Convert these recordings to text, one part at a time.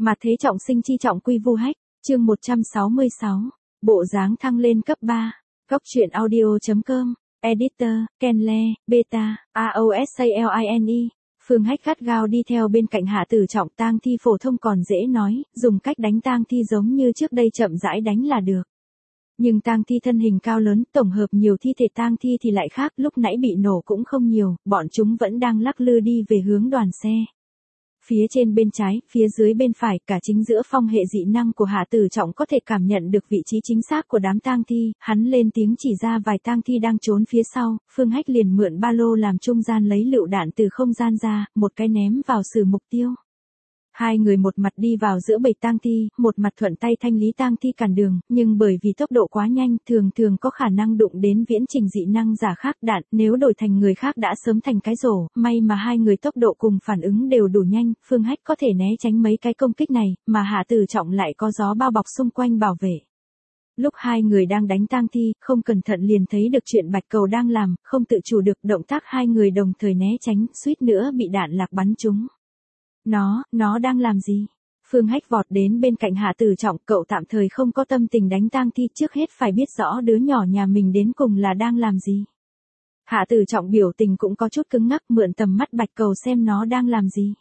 Mà thế trọng sinh chi trọng quy vu hách, chương 166, bộ dáng thăng lên cấp 3. Góc truyện audio.com, editor, Kenle, beta, AOSALINE. Phương Hách gắt gao đi theo bên cạnh Hạ Tử Trọng. Tang thi phổ thông còn dễ nói, dùng cách đánh tang thi giống như trước đây chậm rãi đánh là được. Nhưng tang thi thân hình cao lớn, tổng hợp nhiều thi thể tang thi thì lại khác, lúc nãy bị nổ cũng không nhiều, bọn chúng vẫn đang lắc lư đi về hướng đoàn xe. Phía trên bên trái, phía dưới bên phải, cả chính giữa phong hệ dị năng của Hạ Tử Trọng có thể cảm nhận được vị trí chính xác của đám tang thi, hắn lên tiếng chỉ ra vài tang thi đang trốn phía sau, Phương Hách liền mượn ba lô làm trung gian lấy lựu đạn từ không gian ra, một cái ném vào xử mục tiêu. Hai người một mặt đi vào giữa bầy tang thi, một mặt thuận tay thanh lý tang thi cản đường, nhưng bởi vì tốc độ quá nhanh, thường có khả năng đụng đến viễn trình dị năng giả khác đạn, nếu đổi thành người khác đã sớm thành cái rổ, may mà hai người tốc độ cùng phản ứng đều đủ nhanh, Phương Hách có thể né tránh mấy cái công kích này, mà Hạ Tử Trọng lại có gió bao bọc xung quanh bảo vệ. Lúc hai người đang đánh tang thi, không cẩn thận liền thấy được chuyện Bạch Cầu đang làm, không tự chủ được động tác hai người đồng thời né tránh, suýt nữa bị đạn lạc bắn trúng. Nó đang làm gì? Phương Hách vọt đến bên cạnh Hạ Tử Trọng, cậu tạm thời không có tâm tình đánh tang thi, trước hết phải biết rõ đứa nhỏ nhà mình đến cùng là đang làm gì. Hạ Tử Trọng biểu tình cũng có chút cứng ngắc, mượn tầm mắt Bạch Cầu xem nó đang làm gì.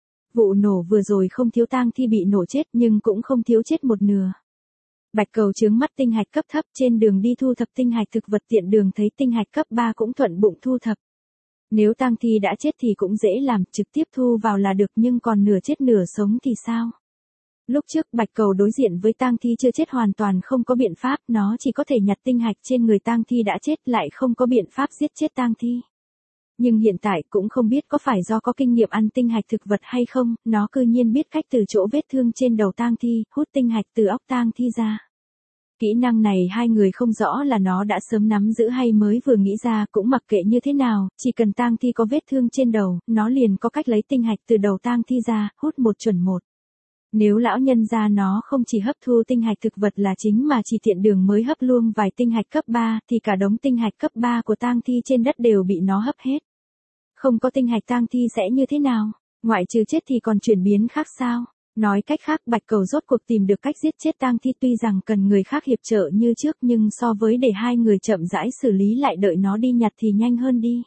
Vụ nổ vừa rồi không thiếu tang thi bị nổ chết nhưng cũng không thiếu chết một nửa. Bạch Cầu trướng mắt tinh hạch cấp thấp, trên đường đi thu thập tinh hạch thực vật tiện đường thấy tinh hạch cấp 3 cũng thuận bụng thu thập. Nếu tang thi đã chết thì cũng dễ làm, trực tiếp thu vào là được, nhưng còn nửa chết nửa sống thì sao? Lúc trước Bạch Cầu đối diện với tang thi chưa chết hoàn toàn không có biện pháp, nó chỉ có thể nhặt tinh hạch trên người tang thi đã chết, lại không có biện pháp giết chết tang thi. Nhưng hiện tại cũng không biết có phải do có kinh nghiệm ăn tinh hạch thực vật hay không, nó cư nhiên biết cách từ chỗ vết thương trên đầu tang thi, hút tinh hạch từ óc tang thi ra. Kỹ năng này hai người không rõ là nó đã sớm nắm giữ hay mới vừa nghĩ ra, cũng mặc kệ như thế nào, chỉ cần tang thi có vết thương trên đầu, nó liền có cách lấy tinh hạch từ đầu tang thi ra, hút một chuẩn một. Nếu lão nhân gia nó không chỉ hấp thu tinh hạch thực vật là chính mà chỉ tiện đường mới hấp luôn vài tinh hạch cấp 3, thì cả đống tinh hạch cấp 3 của tang thi trên đất đều bị nó hấp hết. Không có tinh hạch tang thi sẽ như thế nào? Ngoại trừ chết thì còn chuyển biến khác sao? Nói cách khác, Bạch Cầu rốt cuộc tìm được cách giết chết tang thi, tuy rằng cần người khác hiệp trợ như trước nhưng so với để hai người chậm rãi xử lý lại đợi nó đi nhặt thì nhanh hơn đi.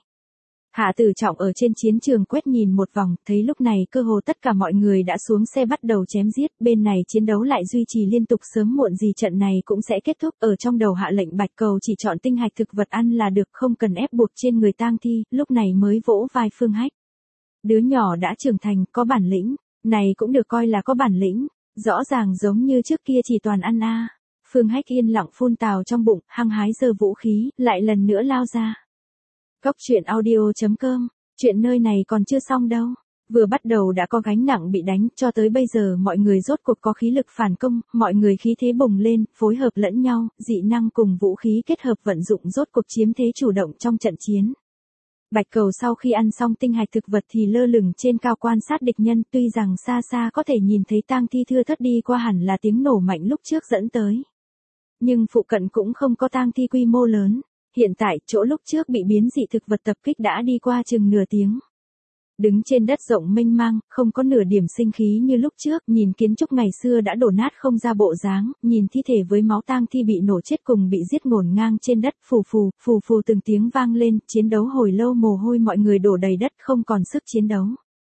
Hạ Tử Trọng ở trên chiến trường quét nhìn một vòng, thấy lúc này cơ hồ tất cả mọi người đã xuống xe bắt đầu chém giết, bên này chiến đấu lại duy trì liên tục, sớm muộn gì trận này cũng sẽ kết thúc. Ở trong đầu hạ lệnh Bạch Cầu chỉ chọn tinh hạch thực vật ăn là được, không cần ép buộc trên người tang thi, lúc này mới vỗ vai Phương Hách. Đứa nhỏ đã trưởng thành, có bản lĩnh. Này cũng được coi là có bản lĩnh, rõ ràng giống như trước kia chỉ toàn ăn a. Phương Hách yên lặng phun tào trong bụng, hăng hái giơ vũ khí, lại lần nữa lao ra. Góc truyện audio.com, chuyện nơi này còn chưa xong đâu. Vừa bắt đầu đã có gánh nặng bị đánh, cho tới bây giờ mọi người rốt cuộc có khí lực phản công, mọi người khí thế bùng lên, phối hợp lẫn nhau, dị năng cùng vũ khí kết hợp vận dụng rốt cuộc chiếm thế chủ động trong trận chiến. Bạch Cầu sau khi ăn xong tinh hạch thực vật thì lơ lửng trên cao quan sát địch nhân, tuy rằng xa xa có thể nhìn thấy tang thi thưa thớt đi qua, hẳn là tiếng nổ mạnh lúc trước dẫn tới. Nhưng phụ cận cũng không có tang thi quy mô lớn, hiện tại chỗ lúc trước bị biến dị thực vật tập kích đã đi qua chừng nửa tiếng. Đứng trên đất rộng mênh mang, không có nửa điểm sinh khí như lúc trước, nhìn kiến trúc ngày xưa đã đổ nát không ra bộ dáng, nhìn thi thể với máu tang thi bị nổ chết cùng bị giết ngổn ngang trên đất, phù phù từng tiếng vang lên, chiến đấu hồi lâu mồ hôi mọi người đổ đầy đất không còn sức chiến đấu.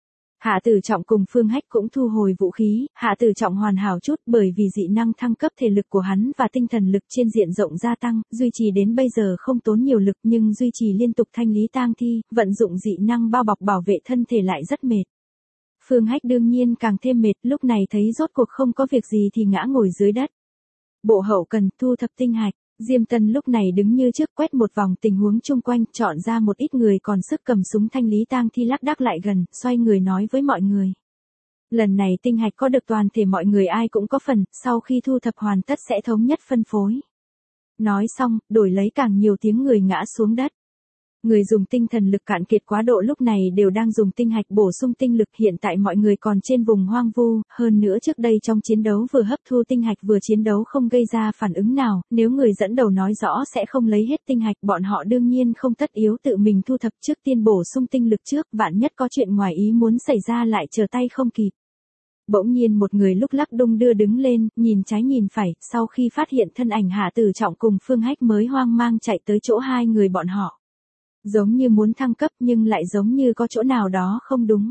Hạ Tử Trọng cùng Phương Hách cũng thu hồi vũ khí, Hạ Tử Trọng hoàn hảo chút bởi vì dị năng thăng cấp, thể lực của hắn và tinh thần lực trên diện rộng gia tăng, duy trì đến bây giờ không tốn nhiều lực nhưng duy trì liên tục thanh lý tang thi, vận dụng dị năng bao bọc bảo vệ thân thể lại rất mệt. Phương Hách đương nhiên càng thêm mệt, lúc này thấy rốt cuộc không có việc gì thì ngã ngồi dưới đất. Bộ hậu cần thu thập tinh hạch. Diêm Tân lúc này đứng như trước quét một vòng tình huống chung quanh, chọn ra một ít người còn sức cầm súng thanh lý tang thi lác đác lại gần, xoay người nói với mọi người. Lần này tinh hạch có được toàn thể mọi người ai cũng có phần, sau khi thu thập hoàn tất sẽ thống nhất phân phối. Nói xong, đổi lấy càng nhiều tiếng người ngã xuống đất. Người dùng tinh thần lực cạn kiệt quá độ lúc này đều đang dùng tinh hạch bổ sung tinh lực, hiện tại mọi người còn trên vùng hoang vu, hơn nữa trước đây trong chiến đấu vừa hấp thu tinh hạch vừa chiến đấu không gây ra phản ứng nào, nếu người dẫn đầu nói rõ sẽ không lấy hết tinh hạch, bọn họ đương nhiên không tất yếu tự mình thu thập, trước tiên bổ sung tinh lực trước, vạn nhất có chuyện ngoài ý muốn xảy ra lại trở tay không kịp. Bỗng nhiên một người lúc lắc đung đưa đứng lên, nhìn trái nhìn phải, sau khi phát hiện thân ảnh Hạ Tử Trọng cùng Phương Hách mới hoang mang chạy tới chỗ hai người bọn họ. Giống như muốn thăng cấp nhưng lại giống như có chỗ nào đó không đúng.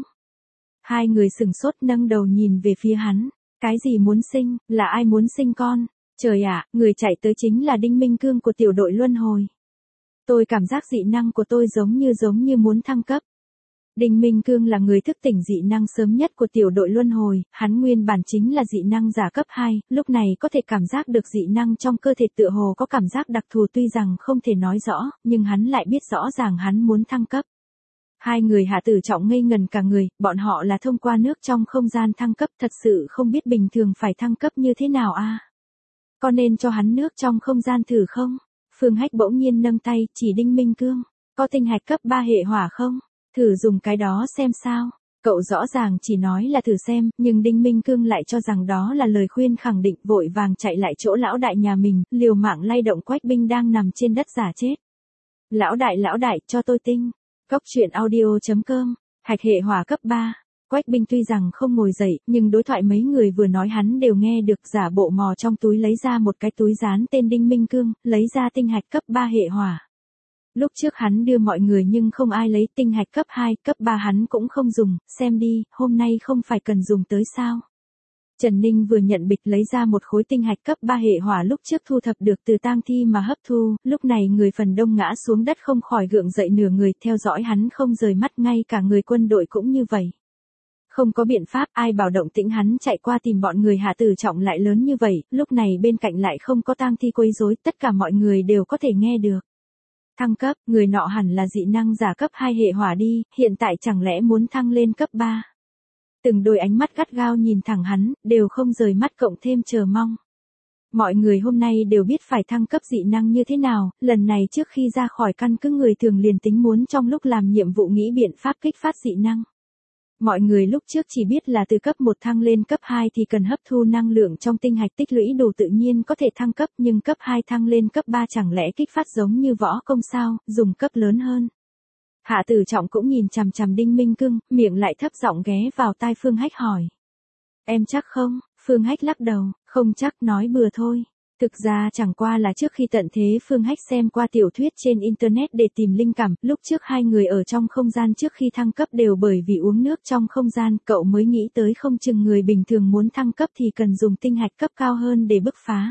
Hai người sửng sốt nâng đầu nhìn về phía hắn. Cái gì muốn sinh, là ai muốn sinh con? Trời ạ, người chạy tới chính là Đinh Minh Cương của tiểu đội luân hồi. Tôi cảm giác dị năng của tôi giống như muốn thăng cấp. Đinh Minh Cương là người thức tỉnh dị năng sớm nhất của tiểu đội luân hồi, hắn nguyên bản chính là dị năng giả cấp 2, lúc này có thể cảm giác được dị năng trong cơ thể tựa hồ có cảm giác đặc thù tuy rằng không thể nói rõ, nhưng hắn lại biết rõ ràng hắn muốn thăng cấp. Hai người Hạ Tử Trọng ngây ngần cả người, bọn họ là thông qua nước trong không gian thăng cấp thật sự không biết bình thường phải thăng cấp như thế nào a. Có nên cho hắn nước trong không gian thử không? Phương Hách bỗng nhiên nâng tay chỉ Đinh Minh Cương, có tinh hạch cấp 3 hệ hỏa không? Thử dùng cái đó xem sao. Cậu rõ ràng chỉ nói là thử xem, nhưng Đinh Minh Cương lại cho rằng đó là lời khuyên khẳng định, vội vàng chạy lại chỗ lão đại nhà mình, liều mạng lay động Quách Binh đang nằm trên đất giả chết. Lão đại, cho tôi tinh. Cốc truyện audio.com, hạch hệ hỏa cấp 3. Quách Binh tuy rằng không ngồi dậy, nhưng đối thoại mấy người vừa nói hắn đều nghe được, giả bộ mò trong túi lấy ra một cái túi dán tên Đinh Minh Cương, lấy ra tinh hạch cấp 3 hệ hỏa. Lúc trước hắn đưa mọi người nhưng không ai lấy, tinh hạch cấp 2, cấp 3 hắn cũng không dùng, xem đi, hôm nay không phải cần dùng tới sao. Trần Ninh vừa nhận bịch lấy ra một khối tinh hạch cấp 3 hệ hỏa lúc trước thu thập được từ tang thi mà hấp thu, lúc này người phần đông ngã xuống đất không khỏi gượng dậy nửa người, theo dõi hắn không rời mắt, ngay cả người quân đội cũng như vậy. Không có biện pháp, ai bảo động tĩnh hắn chạy qua tìm bọn người Hạ Tử Trọng lại lớn như vậy, lúc này bên cạnh lại không có tang thi quấy rối, tất cả mọi người đều có thể nghe được. Thăng cấp, người nọ hẳn là dị năng giả cấp 2 hệ hỏa đi, hiện tại chẳng lẽ muốn thăng lên cấp 3. Từng đôi ánh mắt gắt gao nhìn thẳng hắn, đều không rời mắt cộng thêm chờ mong. Mọi người hôm nay đều biết phải thăng cấp dị năng như thế nào, lần này trước khi ra khỏi căn cứ người thường liền tính muốn trong lúc làm nhiệm vụ nghĩ biện pháp kích phát dị năng. Mọi người lúc trước chỉ biết là từ cấp 1 thăng lên cấp 2 thì cần hấp thu năng lượng trong tinh hạch tích lũy đủ tự nhiên có thể thăng cấp, nhưng cấp 2 thăng lên cấp 3 chẳng lẽ kích phát giống như võ công sao, dùng cấp lớn hơn. Hạ Tử Trọng cũng nhìn chằm chằm Đinh Minh Cương, miệng lại thấp giọng ghé vào tai Phương Hách hỏi. Em chắc không? Phương Hách lắc đầu, không chắc, nói bừa thôi. Thực ra chẳng qua là trước khi tận thế Phương Hách xem qua tiểu thuyết trên internet để tìm linh cảm, lúc trước hai người ở trong không gian trước khi thăng cấp đều bởi vì uống nước trong không gian, cậu mới nghĩ tới không chừng người bình thường muốn thăng cấp thì cần dùng tinh hạch cấp cao hơn để bứt phá.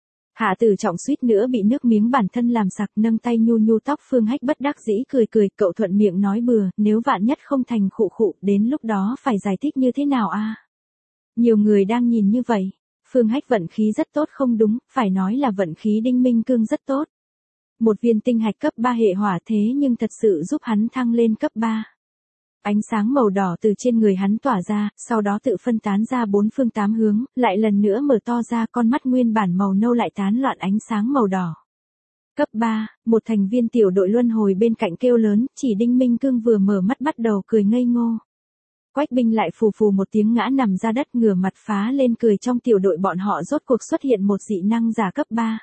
Hạ Tử Trọng suýt nữa bị nước miếng bản thân làm sặc, nâng tay nhu nhu tóc Phương Hách bất đắc dĩ cười, cậu thuận miệng nói bừa, nếu vạn nhất không thành khụ, đến lúc đó phải giải thích như thế nào a? Nhiều người đang nhìn như vậy. Phương Hách vận khí rất tốt không đúng, phải nói là vận khí Đinh Minh Cương rất tốt. Một viên tinh hạch cấp 3 hệ hỏa thế nhưng thật sự giúp hắn thăng lên cấp 3. Ánh sáng màu đỏ từ trên người hắn tỏa ra, sau đó tự phân tán ra bốn phương tám hướng, lại lần nữa mở to ra, con mắt nguyên bản màu nâu lại tán loạn ánh sáng màu đỏ. Cấp 3, một thành viên tiểu đội luân hồi bên cạnh kêu lớn, chỉ Đinh Minh Cương vừa mở mắt bắt đầu cười ngây ngô. Quách Binh lại phù một tiếng ngã nằm ra đất, ngửa mặt phá lên cười, trong tiểu đội bọn họ rốt cuộc xuất hiện một dị năng giả cấp 3.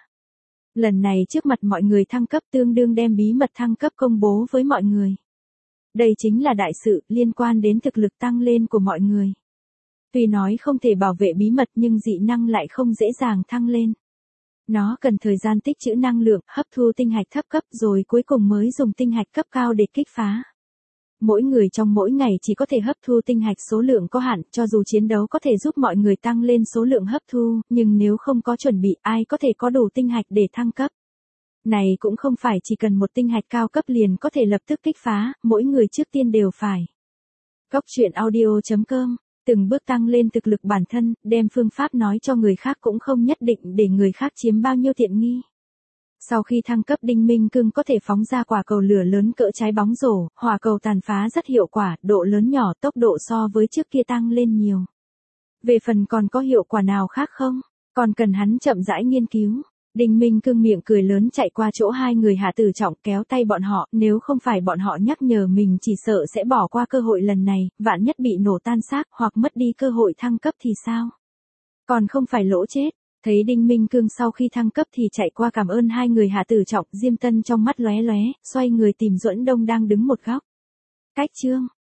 Lần này trước mặt mọi người thăng cấp, tương đương đem bí mật thăng cấp công bố với mọi người. Đây chính là đại sự, liên quan đến thực lực tăng lên của mọi người. Tuy nói không thể bảo vệ bí mật nhưng dị năng lại không dễ dàng thăng lên. Nó cần thời gian tích trữ năng lượng, hấp thu tinh hạch thấp cấp rồi cuối cùng mới dùng tinh hạch cấp cao để kích phá. Mỗi người trong mỗi ngày chỉ có thể hấp thu tinh hạch số lượng có hạn, cho dù chiến đấu có thể giúp mọi người tăng lên số lượng hấp thu, nhưng nếu không có chuẩn bị, ai có thể có đủ tinh hạch để thăng cấp. Này cũng không phải chỉ cần một tinh hạch cao cấp liền có thể lập tức kích phá, mỗi người trước tiên đều phải. Cốc truyện audio.com, từng bước tăng lên thực lực bản thân, đem phương pháp nói cho người khác cũng không nhất định để người khác chiếm bao nhiêu tiện nghi. Sau khi thăng cấp, Đinh Minh Cương có thể phóng ra quả cầu lửa lớn cỡ trái bóng rổ, hỏa cầu tàn phá rất hiệu quả, độ lớn nhỏ, tốc độ so với trước kia tăng lên nhiều. Về phần còn có hiệu quả nào khác không? Còn cần hắn chậm rãi nghiên cứu. Đinh Minh Cương miệng cười lớn chạy qua chỗ hai người Hạ Tử Trọng, kéo tay bọn họ, nếu không phải bọn họ nhắc nhở mình chỉ sợ sẽ bỏ qua cơ hội lần này, vạn nhất bị nổ tan xác hoặc mất đi cơ hội thăng cấp thì sao? Còn không phải lỗ chết. Thấy Đinh Minh Cương sau khi thăng cấp thì chạy qua cảm ơn hai người Hạ Tử Trọng, Diêm Tân trong mắt lóe lóe, xoay người tìm Duẫn Đông đang đứng một góc. Cách chương